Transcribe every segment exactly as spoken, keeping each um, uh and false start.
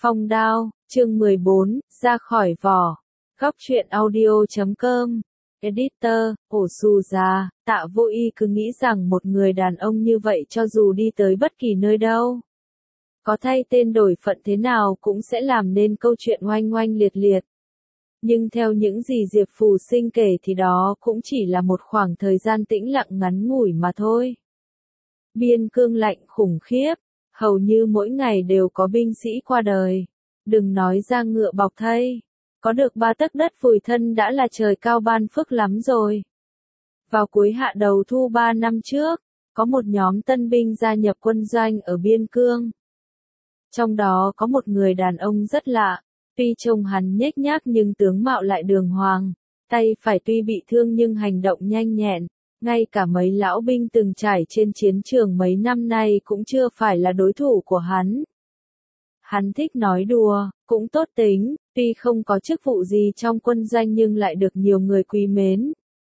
Phong đao, chương mười bốn, ra khỏi vỏ. Góc truyện audio chấm com. Editor, ổ xù già, Tạ Vô Y cứ nghĩ rằng một người đàn ông như vậy cho dù đi tới bất kỳ nơi đâu, có thay tên đổi phận thế nào cũng sẽ làm nên câu chuyện oanh oanh liệt liệt. Nhưng theo những gì Diệp Phù Sinh kể thì đó cũng chỉ là một khoảng thời gian tĩnh lặng ngắn ngủi mà thôi. Biên cương lạnh khủng khiếp, hầu như mỗi ngày đều có binh sĩ qua đời. Đừng nói ra ngựa bọc thây, có được ba tấc đất vùi thân đã là trời cao ban phước lắm rồi. Vào cuối hạ đầu thu ba năm trước, có một nhóm tân binh gia nhập quân doanh ở biên cương. Trong đó có một người đàn ông rất lạ, tuy trông hắn nhếch nhác nhưng tướng mạo lại đường hoàng, tay phải tuy bị thương nhưng hành động nhanh nhẹn, ngay cả mấy lão binh từng trải trên chiến trường mấy năm nay cũng chưa phải là đối thủ của hắn. Hắn thích nói đùa, cũng tốt tính, tuy không có chức vụ gì trong quân doanh nhưng lại được nhiều người quý mến.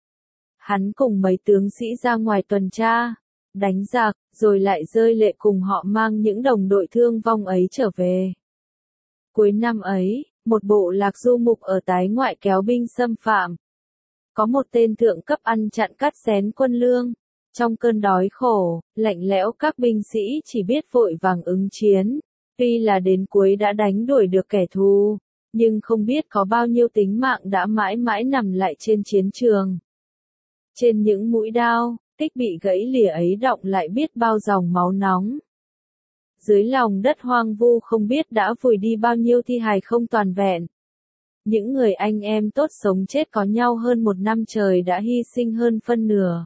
Hắn cùng mấy tướng sĩ ra ngoài tuần tra, đánh giặc, rồi lại rơi lệ cùng họ mang những đồng đội thương vong ấy trở về. Cuối năm ấy, một bộ lạc du mục ở tái ngoại kéo binh xâm phạm. Có một tên thượng cấp ăn chặn cắt xén quân lương. Trong cơn đói khổ, lạnh lẽo các binh sĩ chỉ biết vội vàng ứng chiến. Tuy là đến cuối đã đánh đuổi được kẻ thù, nhưng không biết có bao nhiêu tính mạng đã mãi mãi nằm lại trên chiến trường. Trên những mũi đao, tích bị gãy lìa ấy đọng lại biết bao dòng máu nóng. Dưới lòng đất hoang vu không biết đã vùi đi bao nhiêu thi hài không toàn vẹn. Những người anh em tốt sống chết có nhau hơn một năm trời đã hy sinh hơn phân nửa.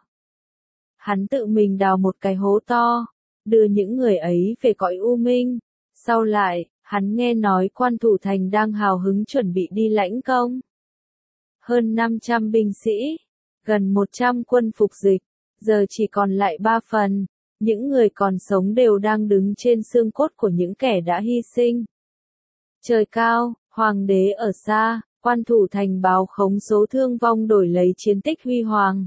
Hắn tự mình đào một cái hố to, đưa những người ấy về cõi u minh. Sau lại, hắn nghe nói quan thủ thành đang hào hứng chuẩn bị đi lãnh công. Hơn năm trăm binh sĩ, gần một trăm quân phục dịch, giờ chỉ còn lại ba phần. Những người còn sống đều đang đứng trên xương cốt của những kẻ đã hy sinh. Trời cao, hoàng đế ở xa, quan thủ thành báo khống số thương vong đổi lấy chiến tích huy hoàng.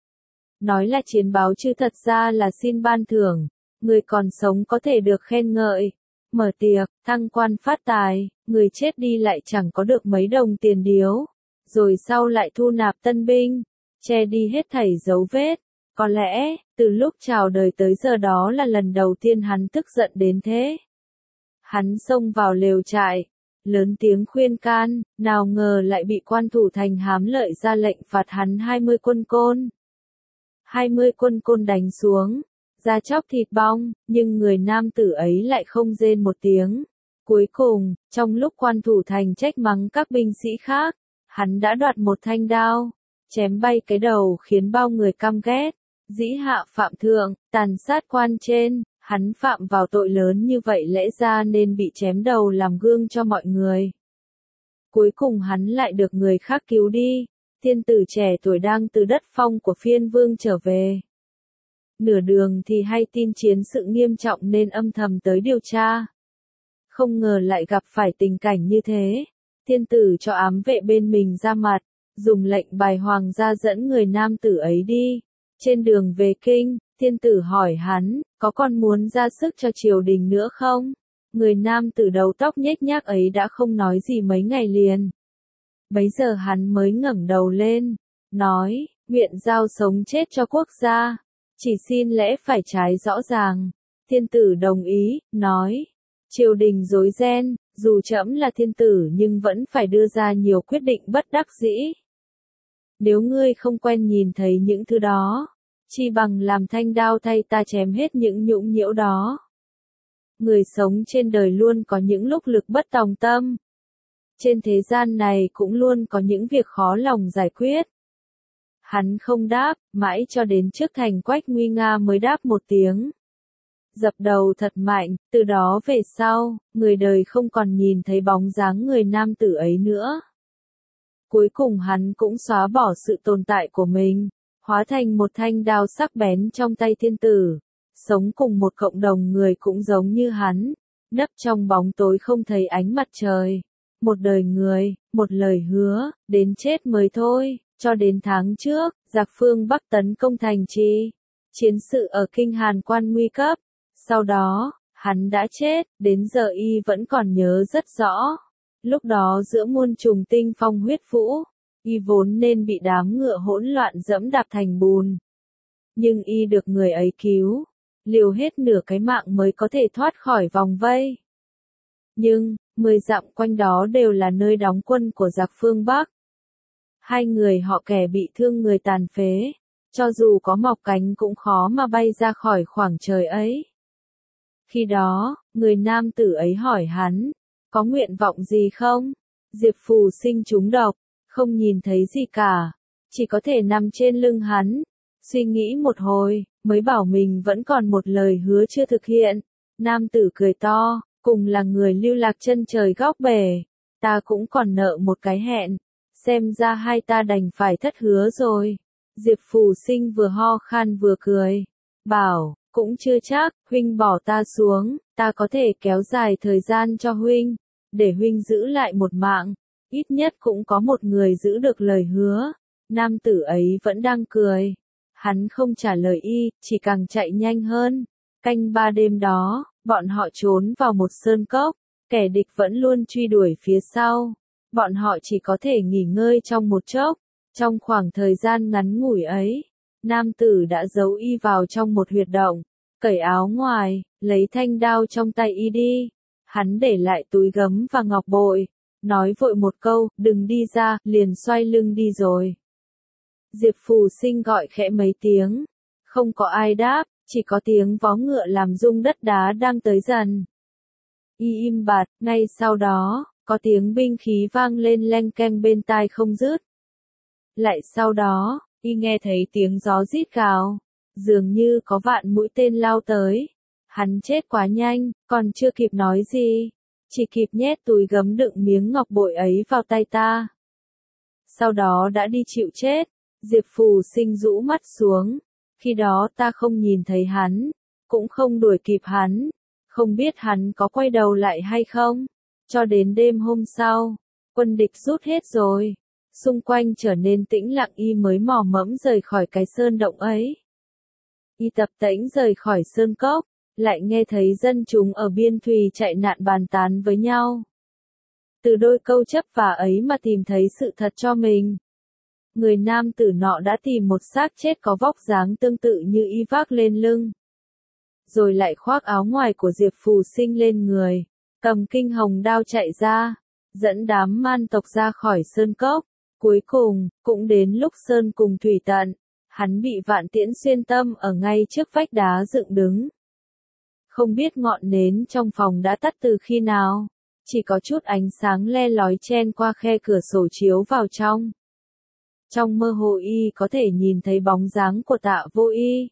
Nói là chiến báo chứ thật ra là xin ban thưởng, người còn sống có thể được khen ngợi, mở tiệc, thăng quan phát tài, người chết đi lại chẳng có được mấy đồng tiền điếu, rồi sau lại thu nạp tân binh, che đi hết thảy dấu vết. Có lẽ, từ lúc chào đời tới giờ đó là lần đầu tiên hắn tức giận đến thế. Hắn xông vào lều trại, lớn tiếng khuyên can, nào ngờ lại bị quan thủ thành hám lợi ra lệnh phạt hắn hai mươi quân côn. hai mươi quân côn đánh xuống, da chóc thịt bong, nhưng người nam tử ấy lại không rên một tiếng. Cuối cùng, trong lúc quan thủ thành trách mắng các binh sĩ khác, hắn đã đoạt một thanh đao, chém bay cái đầu khiến bao người căm ghét. Dĩ hạ phạm thượng, tàn sát quan trên, hắn phạm vào tội lớn như vậy lẽ ra nên bị chém đầu làm gương cho mọi người. Cuối cùng hắn lại được người khác cứu đi, tiên tử trẻ tuổi đang từ đất phong của phiên vương trở về. Nửa đường thì hay tin chiến sự nghiêm trọng nên âm thầm tới điều tra. Không ngờ lại gặp phải tình cảnh như thế, tiên tử cho ám vệ bên mình ra mặt, dùng lệnh bài hoàng gia dẫn người nam tử ấy đi. Trên đường về kinh, thiên tử hỏi hắn, có còn muốn ra sức cho triều đình nữa không? Người nam tử đầu tóc nhếch nhác ấy đã không nói gì mấy ngày liền. Bấy giờ hắn mới ngẩng đầu lên, nói, nguyện giao sống chết cho quốc gia, chỉ xin lẽ phải trái rõ ràng. Thiên tử đồng ý, nói, triều đình rối ren, dù trẫm là thiên tử nhưng vẫn phải đưa ra nhiều quyết định bất đắc dĩ. Nếu ngươi không quen nhìn thấy những thứ đó, chi bằng làm thanh đao thay ta chém hết những nhũng nhiễu đó. Người sống trên đời luôn có những lúc lực bất tòng tâm. Trên thế gian này cũng luôn có những việc khó lòng giải quyết. Hắn không đáp, mãi cho đến trước thành Quách nguy nga mới đáp một tiếng. Dập đầu thật mạnh, từ đó về sau, người đời không còn nhìn thấy bóng dáng người nam tử ấy nữa. Cuối cùng hắn cũng xóa bỏ sự tồn tại của mình, hóa thành một thanh đao sắc bén trong tay thiên tử, sống cùng một cộng đồng người cũng giống như hắn, nấp trong bóng tối không thấy ánh mặt trời. Một đời người, một lời hứa, đến chết mới thôi, cho đến tháng trước, giặc phương Bắc tấn công thành trì. Chiến sự ở Kinh Hàn Quan nguy cấp, sau đó, Hắn đã chết, đến giờ y vẫn còn nhớ rất rõ. Lúc đó giữa muôn trùng tinh phong huyết vũ, y vốn nên bị đám ngựa hỗn loạn dẫm đạp thành bùn. Nhưng y được người ấy cứu, liều hết nửa cái mạng mới có thể thoát khỏi vòng vây. Nhưng, mười dặm quanh đó đều là nơi đóng quân của giặc phương Bắc. Hai người họ kẻ bị thương người tàn phế, cho dù có mọc cánh cũng khó mà bay ra khỏi khoảng trời ấy. Khi đó, người nam tử ấy hỏi hắn, có nguyện vọng gì không? Diệp Phù Sinh trúng độc, không nhìn thấy gì cả, chỉ có thể nằm trên lưng hắn. Suy nghĩ một hồi, mới bảo mình vẫn còn một lời hứa chưa thực hiện. Nam tử cười to, cùng là người lưu lạc chân trời góc bể, ta cũng còn nợ một cái hẹn, xem ra hai ta đành phải thất hứa rồi. Diệp Phù Sinh vừa ho khan vừa cười, bảo, cũng chưa chắc, huynh bỏ ta xuống, ta có thể kéo dài thời gian cho huynh, để huynh giữ lại một mạng, ít nhất cũng có một người giữ được lời hứa. Nam tử ấy vẫn đang cười, hắn không trả lời y, chỉ càng chạy nhanh hơn. Canh ba đêm đó, bọn họ trốn vào một sơn cốc, kẻ địch vẫn luôn truy đuổi phía sau. Bọn họ chỉ có thể nghỉ ngơi trong một chốc. Trong khoảng thời gian ngắn ngủi ấy, nam tử đã giấu y vào trong một huyệt động, cởi áo ngoài, lấy thanh đao trong tay y đi. Hắn để lại túi gấm và ngọc bội, nói vội một câu, đừng đi ra, liền xoay lưng đi rồi. Diệp Phù Sinh gọi khẽ mấy tiếng, không có ai đáp, chỉ có tiếng vó ngựa làm rung đất đá đang tới dần. Y im bặt, ngay sau đó, có tiếng binh khí vang lên leng keng bên tai không dứt. Lại sau đó, y nghe thấy tiếng gió rít gào, dường như có vạn mũi tên lao tới. Hắn chết quá nhanh, còn chưa kịp nói gì, chỉ kịp nhét túi gấm đựng miếng ngọc bội ấy vào tay ta. Sau đó đã đi chịu chết. Diệp Phù Sinh rũ mắt xuống, khi đó ta không nhìn thấy hắn, cũng không đuổi kịp hắn, không biết hắn có quay đầu lại hay không. Cho đến đêm hôm sau, quân địch rút hết rồi, xung quanh trở nên tĩnh lặng, y mới mò mẫm rời khỏi cái sơn động ấy. Y tập tễnh rời khỏi sơn cốc, lại nghe thấy dân chúng ở biên thùy chạy nạn bàn tán với nhau. Từ đôi câu chấp vả ấy mà tìm thấy sự thật cho mình. Người nam tử nọ đã tìm một xác chết có vóc dáng tương tự như y vác lên lưng. Rồi lại khoác áo ngoài của Diệp Phù Sinh lên người, cầm kinh hồng đao chạy ra, dẫn đám man tộc ra khỏi sơn cốc. Cuối cùng, cũng đến lúc sơn cùng thủy tận, hắn bị vạn tiễn xuyên tâm ở ngay trước vách đá dựng đứng. Không biết ngọn nến trong phòng đã tắt từ khi nào, chỉ có chút ánh sáng le lói chen qua khe cửa sổ chiếu vào trong. Trong mơ hồ y có thể nhìn thấy bóng dáng của Tạ Vô Y.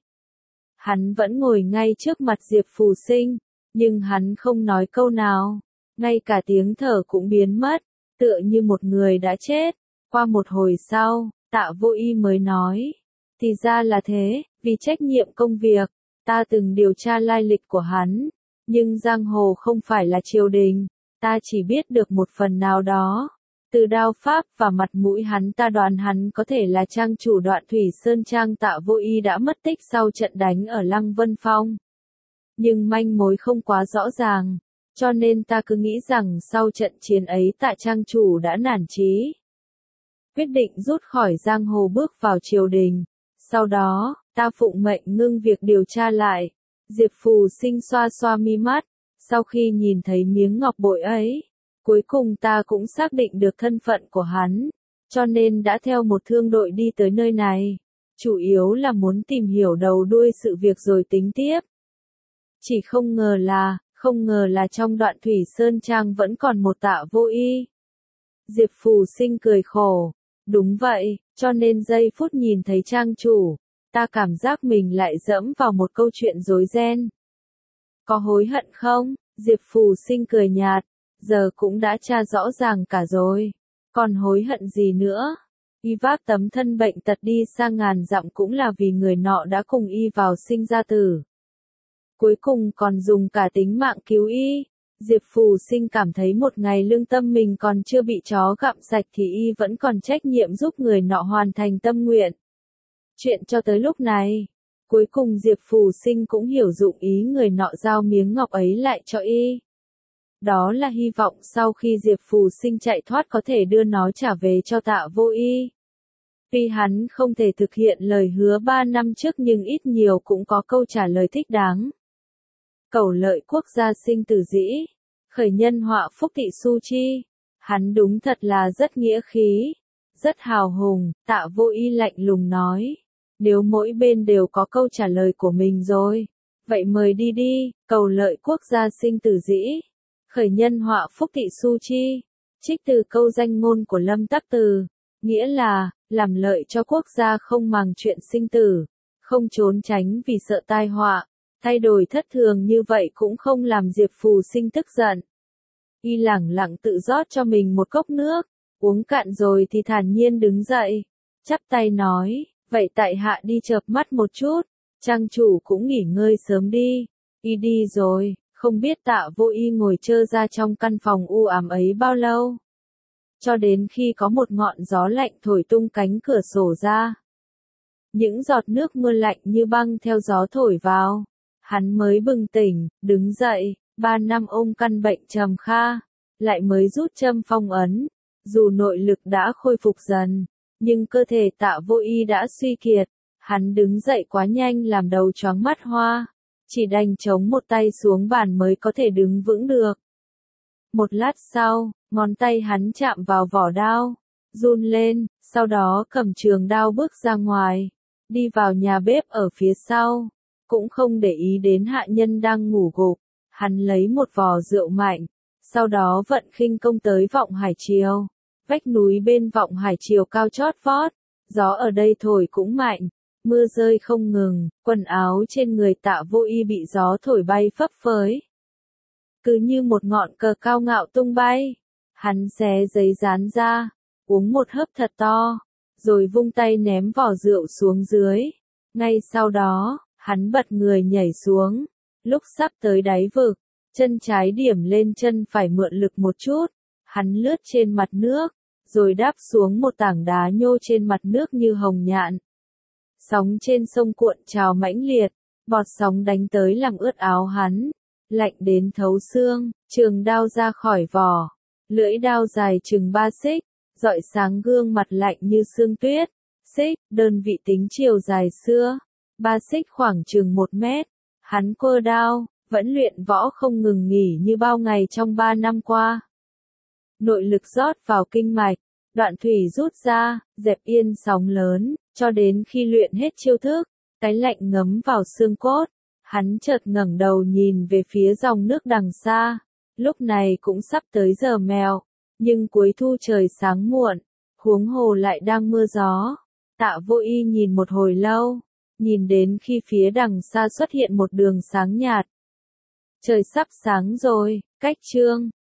Hắn vẫn ngồi ngay trước mặt Diệp Phù Sinh, nhưng hắn không nói câu nào, ngay cả tiếng thở cũng biến mất, tựa như một người đã chết. Qua một hồi sau, Tạ Vô Y mới nói, thì ra là thế, vì trách nhiệm công việc, ta từng điều tra lai lịch của hắn, nhưng giang hồ không phải là triều đình, ta chỉ biết được một phần nào đó. Từ đao pháp và mặt mũi hắn ta đoán hắn có thể là trang chủ Đoạn Thủy Sơn Trang. Tạ Vô Y đã mất tích sau trận đánh ở Lăng Vân Phong. Nhưng manh mối không quá rõ ràng, cho nên ta cứ nghĩ rằng sau trận chiến ấy Tạ trang chủ đã nản chí, quyết định rút khỏi giang hồ bước vào triều đình. Sau đó, ta phụng mệnh ngưng việc điều tra lại. Diệp Phù Sinh xoa xoa mi mắt, sau khi nhìn thấy miếng ngọc bội ấy, cuối cùng ta cũng xác định được thân phận của hắn, cho nên đã theo một thương đội đi tới nơi này, chủ yếu là muốn tìm hiểu đầu đuôi sự việc rồi tính tiếp. Chỉ không ngờ là, không ngờ là trong Đoạn Thủy Sơn Trang vẫn còn một Tạ Vô Y. Diệp Phù Sinh cười khổ, đúng vậy, cho nên giây phút nhìn thấy trang chủ, ta cảm giác mình lại dẫm vào một câu chuyện rối ren. Có hối hận không? Diệp Phù Sinh cười nhạt, giờ cũng đã tra rõ ràng cả rồi, còn hối hận gì nữa? Y vác tấm thân bệnh tật đi sang ngàn dặm cũng là vì người nọ đã cùng y vào sinh ra tử. Cuối cùng còn dùng cả tính mạng cứu y. Diệp Phù Sinh cảm thấy một ngày lương tâm mình còn chưa bị chó gặm sạch thì y vẫn còn trách nhiệm giúp người nọ hoàn thành tâm nguyện. Chuyện cho tới lúc này, Cuối cùng Diệp Phù Sinh cũng hiểu dụng ý người nọ giao miếng ngọc ấy lại cho y. Đó là hy vọng sau khi Diệp Phù Sinh chạy thoát có thể đưa nó trả về cho Tạ Vô Y. Tuy hắn không thể thực hiện lời hứa ba năm trước nhưng ít nhiều cũng có câu trả lời thích đáng. Cẩu lợi quốc gia sinh tử dĩ, khởi nhân họa phúc thị su chi. Hắn đúng thật là rất nghĩa khí, rất hào hùng. Tạ Vô Y lạnh lùng nói. Nếu mỗi bên đều có câu trả lời của mình rồi, vậy mời đi đi. Cẩu lợi quốc gia sinh tử dĩ, khởi nhân họa phúc thị su chi. Trích từ câu danh ngôn của Lâm Tắc Từ, nghĩa là, làm lợi cho quốc gia không màng chuyện sinh tử, không trốn tránh vì sợ tai họa. Thay đổi thất thường như vậy cũng không làm Diệp Phù Sinh tức giận. Y lẳng lặng tự rót cho mình một cốc nước, uống cạn rồi thì thản nhiên đứng dậy, chắp tay nói, vậy tại hạ đi chợp mắt một chút, trang chủ cũng nghỉ ngơi sớm đi. Y đi rồi, không biết Tạ Vô Y ngồi trơ ra trong căn phòng u ám ấy bao lâu. Cho đến khi có một ngọn gió lạnh thổi tung cánh cửa sổ ra. Những giọt nước mưa lạnh như băng theo gió thổi vào. Hắn mới bừng tỉnh, đứng dậy, ba năm ôm căn bệnh trầm kha, lại mới rút châm phong ấn. Dù nội lực đã khôi phục dần, nhưng cơ thể Tạ Vô Y đã suy kiệt. Hắn đứng dậy quá nhanh làm đầu choáng mắt hoa, chỉ đành chống một tay xuống bàn mới có thể đứng vững được. Một lát sau, ngón tay hắn chạm vào vỏ đao, run lên, sau đó cầm trường đao bước ra ngoài, đi vào nhà bếp ở phía sau, cũng không để ý đến hạ nhân đang ngủ gục. Hắn lấy một vò rượu mạnh, sau đó vận khinh công tới Vọng Hải Triều. Vách núi bên Vọng Hải Triều cao chót vót, gió ở đây thổi cũng mạnh, mưa rơi không ngừng, quần áo trên người Tạ Vô Y bị gió thổi bay phấp phới. Cứ như một ngọn cờ cao ngạo tung bay, hắn xé giấy dán ra, uống một hớp thật to, rồi vung tay ném vỏ rượu xuống dưới. Ngay sau đó, hắn bật người nhảy xuống, lúc sắp tới đáy vực, chân trái điểm lên chân phải mượn lực một chút, hắn lướt trên mặt nước, rồi đáp xuống một tảng đá nhô trên mặt nước như hồng nhạn. Sóng trên sông cuộn trào mãnh liệt, bọt sóng đánh tới làm ướt áo hắn, lạnh đến thấu xương. Trường đao ra khỏi vỏ, lưỡi đao dài chừng ba xích, rọi sáng gương mặt lạnh như sương tuyết. Xích, đơn vị tính chiều dài xưa, ba xích khoảng chừng một mét. Hắn quơ đao, vẫn luyện võ không ngừng nghỉ như bao ngày trong ba năm qua. Nội lực rót vào kinh mạch, đoạn thủy rút ra, dẹp yên sóng lớn, cho đến khi luyện hết chiêu thức, cái lạnh ngấm vào xương cốt. Hắn chợt ngẩng đầu nhìn về phía dòng nước đằng xa, lúc này cũng sắp tới giờ mèo, nhưng cuối thu trời sáng muộn, huống hồ lại đang mưa gió. Tạ Vô Y nhìn một hồi lâu, nhìn đến khi phía đằng xa xuất hiện một đường sáng nhạt. Trời sắp sáng rồi, cách trương.